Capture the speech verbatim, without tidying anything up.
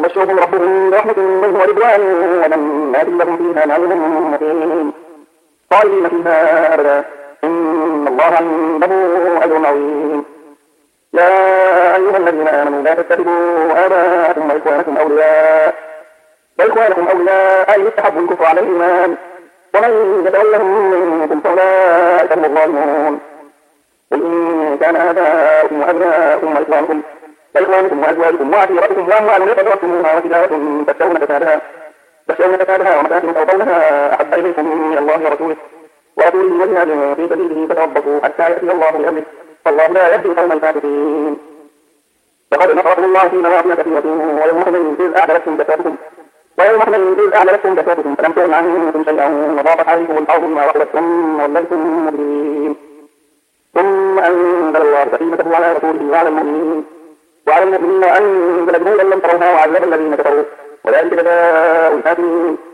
يبشرهم ربهم برحمة منه ورضوان وجنات لهم فيها نعيم مقيم خالدين فيها أبدا إن الله عنده أجر عظيم. يا أيها الذين آمنوا لا تتخذوا آباءكم وإخوانكم أولياء وإخوانكم أولياء إن استحبوا الكفر على الإيمان ومن يتولهم منكم فأولئك هم الظالمون. قل إن كان آباؤكم وأبناؤكم وإخوانكم وإخوانكم وأزواجكم وعشيرتكم وأموال اقترفتموها وتجارة تخشون كسادها تخشون كسادها ومساكن ترضونها أحب إليكم من الله ورسوله ورسوله وجهاد في سبيله فتربصوا حتى يأتي الله بأمره فالله لا يهدي القوم الفاسقين. لقد نصركم الله في مواطن كثيرة ويوم حنين إذ أعجلتكم كثرتكم ويوم حنين إذ أعجلتكم كثرتكم فلم تغن عنكم شيئا وضاقت عليكم الأرض بما رحبت ثم وليتم مدبرين. ثم أنزل الله سكينته على رسوله وعلى المؤمنين وعلى المؤمنين وأنزل جنودا لم تروها وعذب الذين كفروا وذلك جزاء الكافرين.